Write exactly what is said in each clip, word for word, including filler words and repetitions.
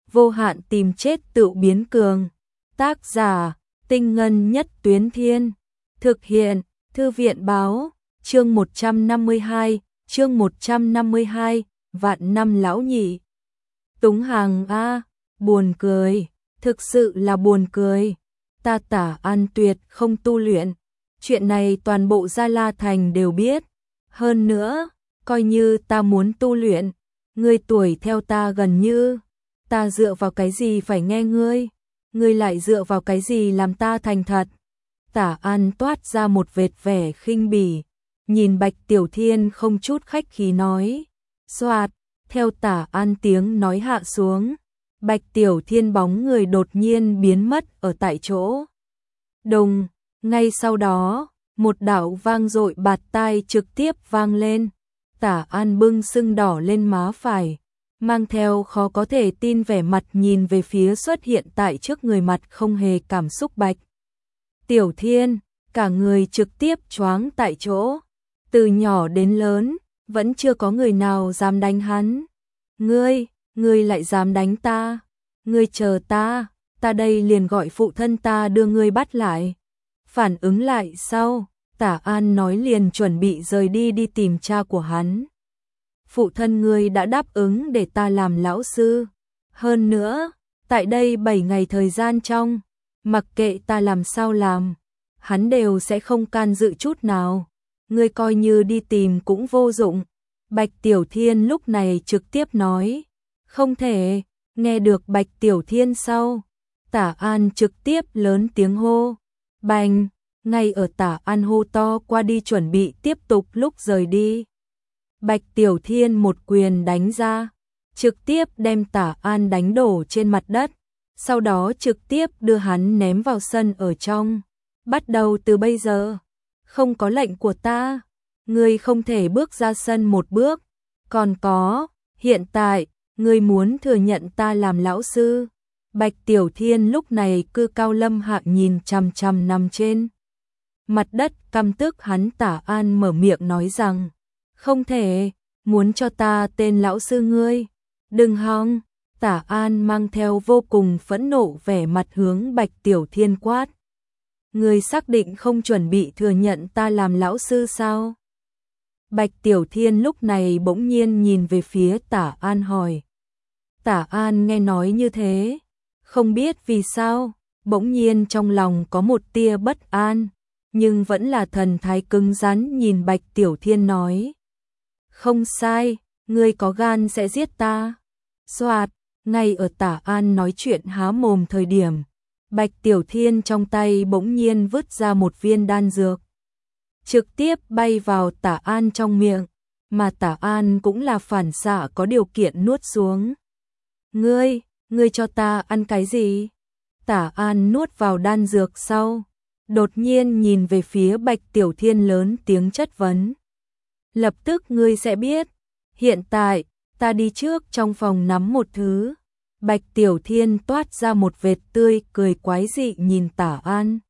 vô hạn tìm chết tự biến cường. Tác giả, Tinh Ngân Nhất Tuyến Thiên. Thực hiện, Thư viện Báo. Chương một trăm năm mươi hai, chương một trăm năm mươi hai, vạn năm lão nhị. Túng Hàng a, buồn cười, thực sự là buồn cười. Ta Tả An tuyệt không tu luyện, chuyện này toàn bộ Gia La Thành đều biết. Hơn nữa, coi như ta muốn tu luyện, ngươi tuổi theo ta gần như, ta dựa vào cái gì phải nghe ngươi, ngươi lại dựa vào cái gì làm ta thành thật. Tả An toát ra một vệt vẻ khinh bỉ, nhìn Bạch Tiểu Thiên không chút khách khí nói. Soạt, theo Tả An tiếng nói hạ xuống, Bạch Tiểu Thiên bóng người đột nhiên biến mất ở tại chỗ. Đùng, ngay sau đó, một đạo vang dội bạt tai trực tiếp vang lên. Tả An bưng sưng đỏ lên má phải, mang theo khó có thể tin vẻ mặt nhìn về phía xuất hiện tại trước người mặt không hề cảm xúc Bạch Tiểu Thiên, cả người trực tiếp choáng tại chỗ. Từ nhỏ đến lớn, vẫn chưa có người nào dám đánh hắn. Ngươi, ngươi lại dám đánh ta? Ngươi chờ ta, ta đây liền gọi phụ thân ta đưa ngươi bắt lại. Phản ứng lại sau, Tả An nói liền chuẩn bị rời đi đi tìm cha của hắn. Phụ thân ngươi đã đáp ứng để ta làm lão sư. Hơn nữa, tại đây bảy ngày thời gian trong, mặc kệ ta làm sao làm, hắn đều sẽ không can dự chút nào. Ngươi coi như đi tìm cũng vô dụng. Bạch Tiểu Thiên lúc này trực tiếp nói. Không thể. Nghe được Bạch Tiểu Thiên sau, Tả An trực tiếp lớn tiếng hô. Bành, ngay ở Tả An hô to qua đi chuẩn bị tiếp tục lúc rời đi, Bạch Tiểu Thiên một quyền đánh ra, trực tiếp đem Tả An đánh đổ trên mặt đất, sau đó trực tiếp đưa hắn ném vào sân ở trong. Bắt đầu từ bây giờ, không có lệnh của ta, ngươi không thể bước ra sân một bước. Còn có, hiện tại, ngươi muốn thừa nhận ta làm lão sư. Bạch Tiểu Thiên lúc này cư cao lâm hạ nhìn chằm chằm nằm trên mặt đất căm tức hắn. Tả An mở miệng nói rằng, không thể, muốn cho ta tên lão sư ngươi, đừng hòng. Tả An mang theo vô cùng phẫn nộ vẻ mặt hướng Bạch Tiểu Thiên quát. Ngươi xác định không chuẩn bị thừa nhận ta làm lão sư sao? Bạch Tiểu Thiên lúc này bỗng nhiên nhìn về phía Tả An hỏi. Tả An nghe nói như thế, không biết vì sao, bỗng nhiên trong lòng có một tia bất an, nhưng vẫn là thần thái cứng rắn nhìn Bạch Tiểu Thiên nói. Không sai, ngươi có gan sẽ giết ta. Soạt, ngay ở Tả An nói chuyện há mồm thời điểm, Bạch Tiểu Thiên trong tay bỗng nhiên vứt ra một viên đan dược, trực tiếp bay vào Tả An trong miệng, mà Tả An cũng là phản xạ có điều kiện nuốt xuống. Ngươi, ngươi cho ta ăn cái gì? Tả An nuốt vào đan dược sau, đột nhiên nhìn về phía Bạch Tiểu Thiên lớn tiếng chất vấn. Lập tức ngươi sẽ biết, hiện tại, ta đi trước trong phòng nắm một thứ. Bạch Tiểu Thiên toát ra một vệt tươi cười quái dị nhìn Tả An.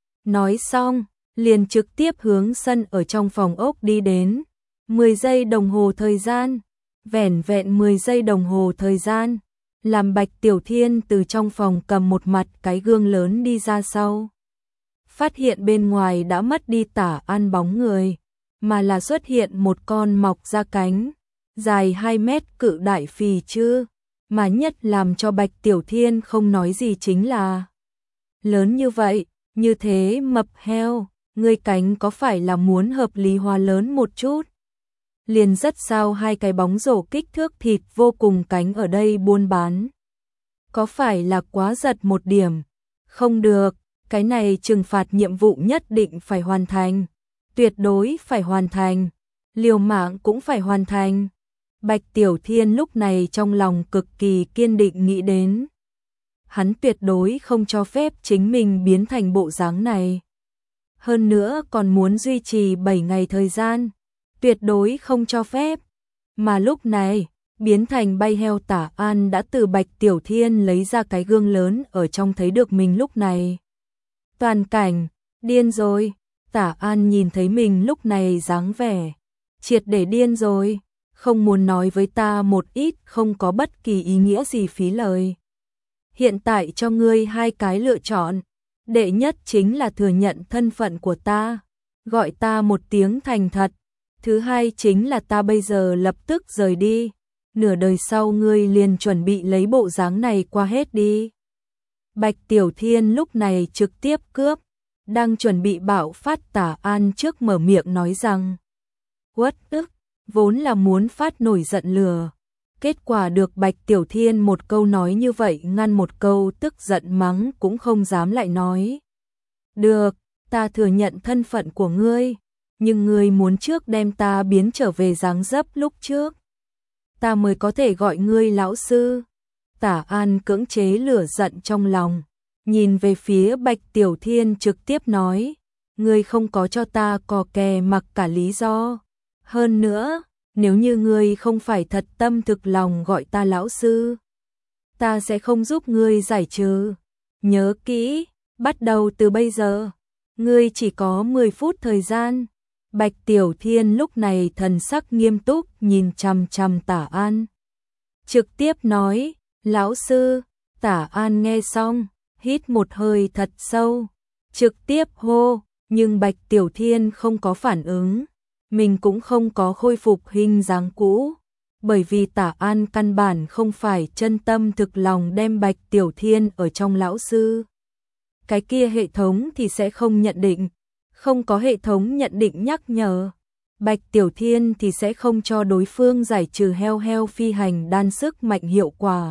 Nói xong, liền trực tiếp hướng sân ở trong phòng ốc đi đến. mười giây đồng hồ thời gian, vẻn vẹn mười giây đồng hồ thời gian, làm Bạch Tiểu Thiên từ trong phòng cầm một mặt cái gương lớn đi ra sau. Phát hiện bên ngoài đã mất đi Tả An bóng người, mà là xuất hiện một con mọc ra cánh, dài hai mét cự đại phì chư, mà nhất làm cho Bạch Tiểu Thiên không nói gì chính là lớn như vậy, như thế mập heo, ngươi cánh có phải là muốn hợp lý hóa lớn một chút? Liền rất sao hai cái bóng rổ kích thước thịt vô cùng cánh ở đây buôn bán. Có phải là quá giật một điểm? Không được, cái này trừng phạt nhiệm vụ nhất định phải hoàn thành, tuyệt đối phải hoàn thành, liều mạng cũng phải hoàn thành. Bạch Tiểu Thiên lúc này trong lòng cực kỳ kiên định nghĩ đến. Hắn tuyệt đối không cho phép chính mình biến thành bộ dáng này. Hơn nữa còn muốn duy trì bảy ngày thời gian, tuyệt đối không cho phép. Mà lúc này, biến thành bay heo Tả An đã từ Bạch Tiểu Thiên lấy ra cái gương lớn ở trong thấy được mình lúc này. Toàn cảnh, điên rồi, Tả An nhìn thấy mình lúc này dáng vẻ, triệt để điên rồi, không muốn nói với ta một ít không có bất kỳ ý nghĩa gì phí lời. hiện tại cho ngươi hai cái lựa chọn. Đệ nhất chính là thừa nhận thân phận của ta, gọi ta một tiếng thành thật. Thứ hai chính là ta bây giờ lập tức rời đi. Nửa đời sau ngươi liền chuẩn bị lấy bộ dáng này qua hết đi. Bạch Tiểu Thiên lúc này trực tiếp cướp, đang chuẩn bị bạo phát Tả An trước mở miệng nói rằng uất ức, vốn là muốn phát nổi giận lừa. Kết quả được Bạch Tiểu Thiên một câu nói như vậy ngăn một câu, tức giận mắng cũng không dám lại nói. Được, ta thừa nhận thân phận của ngươi, nhưng ngươi muốn trước đem ta biến trở về dáng dấp lúc trước, ta mới có thể gọi ngươi lão sư. Tả An cưỡng chế lửa giận trong lòng, nhìn về phía Bạch Tiểu Thiên trực tiếp nói, ngươi không có cho ta cò kè mặc cả lý do. Hơn nữa, nếu như ngươi không phải thật tâm thực lòng gọi ta lão sư, ta sẽ không giúp ngươi giải trừ. Nhớ kỹ, bắt đầu từ bây giờ, ngươi chỉ có mười phút thời gian. Bạch Tiểu Thiên lúc này thần sắc nghiêm túc nhìn chằm chằm Tả An, trực tiếp nói, lão sư. Tả An nghe xong, hít một hơi thật sâu, trực tiếp hô, nhưng Bạch Tiểu Thiên không có phản ứng, mình cũng không có khôi phục hình dáng cũ, bởi vì Tả An căn bản không phải chân tâm thực lòng đem Bạch Tiểu Thiên ở trong lão sư. Cái kia hệ thống thì sẽ không nhận định, không có hệ thống nhận định nhắc nhở, Bạch Tiểu Thiên thì sẽ không cho đối phương giải trừ heo heo phi hành đan sức mạnh hiệu quả.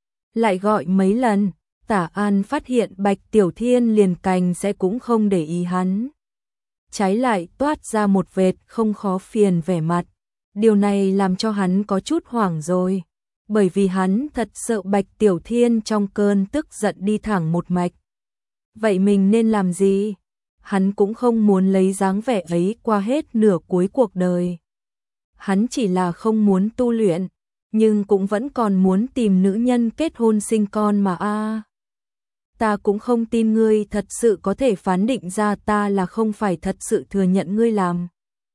Lại gọi mấy lần, Tả An phát hiện Bạch Tiểu Thiên liền cành sẽ cũng không để ý hắn. Trái lại toát ra một vệt không khó phiền vẻ mặt. Điều này làm cho hắn có chút hoảng rồi, bởi vì hắn thật sợ Bạch Tiểu Thiên trong cơn tức giận đi thẳng một mạch. Vậy mình nên làm gì? Hắn cũng không muốn lấy dáng vẻ ấy qua hết nửa cuối cuộc đời. Hắn chỉ là không muốn tu luyện, nhưng cũng vẫn còn muốn tìm nữ nhân kết hôn sinh con mà a. À, ta cũng không tin ngươi thật sự có thể phán định ra ta là không phải thật sự thừa nhận ngươi làm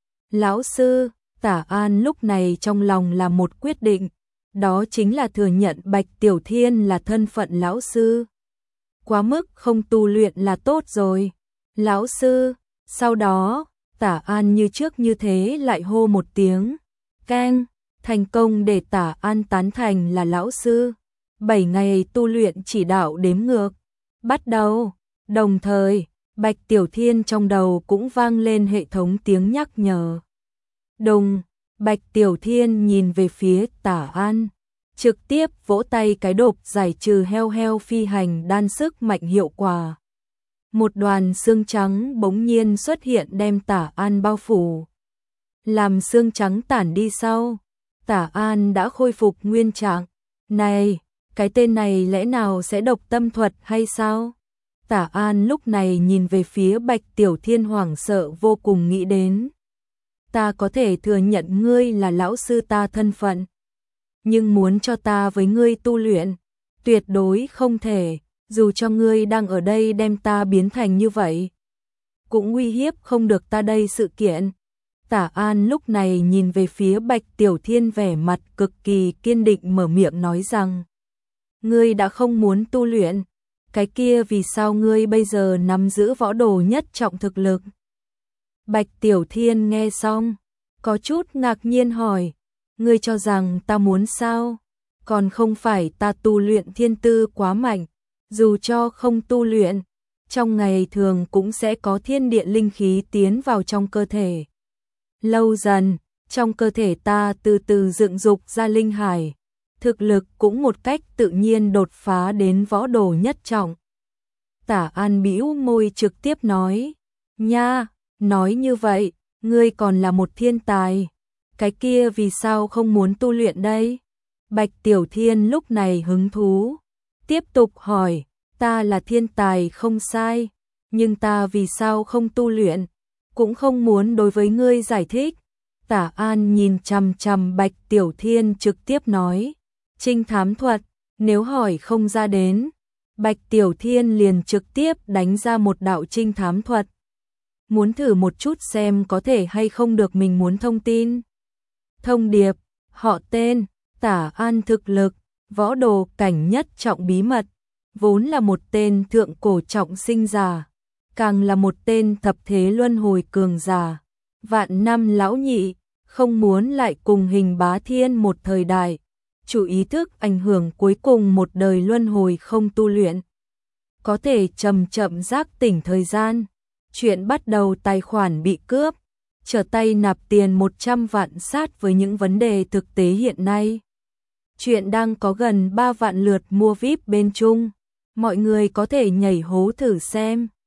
lão sư. Tả An lúc này trong lòng là một quyết định, đó chính là thừa nhận Bạch Tiểu Thiên là thân phận lão sư. Quá mức không tu luyện là tốt rồi. Lão sư. Sau đó, Tả An như trước như thế lại hô một tiếng, keng, thành công để Tả An tán thành là lão sư. Bảy ngày tu luyện chỉ đạo đếm ngược bắt đầu. Đồng thời, Bạch Tiểu Thiên trong đầu cũng vang lên hệ thống tiếng nhắc nhở. Đùng, Bạch Tiểu Thiên nhìn về phía Tả An, trực tiếp vỗ tay cái đột giải trừ heo heo phi hành đan sức mạnh hiệu quả. Một đoàn xương trắng bỗng nhiên xuất hiện đem Tả An bao phủ. Làm xương trắng tản đi sau, Tả An đã khôi phục nguyên trạng. Này, cái tên này lẽ nào sẽ độc tâm thuật hay sao? Tả An lúc này nhìn về phía Bạch Tiểu Thiên hoảng sợ vô cùng, nghĩ đến. Ta có thể thừa nhận ngươi là lão sư ta thân phận, nhưng muốn cho ta với ngươi tu luyện, tuyệt đối không thể. Dù cho ngươi đang ở đây đem ta biến thành như vậy, cũng uy hiếp không được ta đây sự kiện. Tả An lúc này nhìn về phía Bạch Tiểu Thiên vẻ mặt cực kỳ kiên định mở miệng nói rằng, ngươi đã không muốn tu luyện, cái kia vì sao ngươi bây giờ nắm giữ võ đồ nhất trọng thực lực? Bạch Tiểu Thiên nghe xong, có chút ngạc nhiên hỏi, ngươi cho rằng ta muốn sao? Còn không phải ta tu luyện thiên tư quá mạnh, dù cho không tu luyện, trong ngày thường cũng sẽ có thiên địa linh khí tiến vào trong cơ thể. Lâu dần, trong cơ thể ta từ từ dựng dục ra linh hải, thực lực cũng một cách tự nhiên đột phá đến võ đồ nhất trọng. Tả An bĩu môi trực tiếp nói, nha, nói như vậy, ngươi còn là một thiên tài, cái kia vì sao không muốn tu luyện đây? Bạch Tiểu Thiên lúc này hứng thú, tiếp tục hỏi, ta là thiên tài không sai, nhưng ta vì sao không tu luyện, cũng không muốn đối với ngươi giải thích. Tả An nhìn chằm chằm Bạch Tiểu Thiên trực tiếp nói, trinh thám thuật, nếu hỏi không ra đến, Bạch Tiểu Thiên liền trực tiếp đánh ra một đạo trinh thám thuật. Muốn thử một chút xem có thể hay không được mình muốn thông tin. Thông điệp, họ tên, Tả An thực lực, võ đồ cảnh nhất trọng bí mật, vốn là một tên thượng cổ trọng sinh giả, càng là một tên thập thế luân hồi cường giả. Vạn năm lão nhị, không muốn lại cùng Hình Bá Thiên một thời đại, chủ ý thức ảnh hưởng cuối cùng một đời luân hồi không tu luyện. Có thể chậm chậm giác tỉnh thời gian. Chuyện bắt đầu tài khoản bị cướp, trở tay nạp tiền một trăm vạn sát với những vấn đề thực tế hiện nay. Chuyện đang có gần ba vạn lượt mua vi ai pi bên Trung, mọi người có thể nhảy hố thử xem.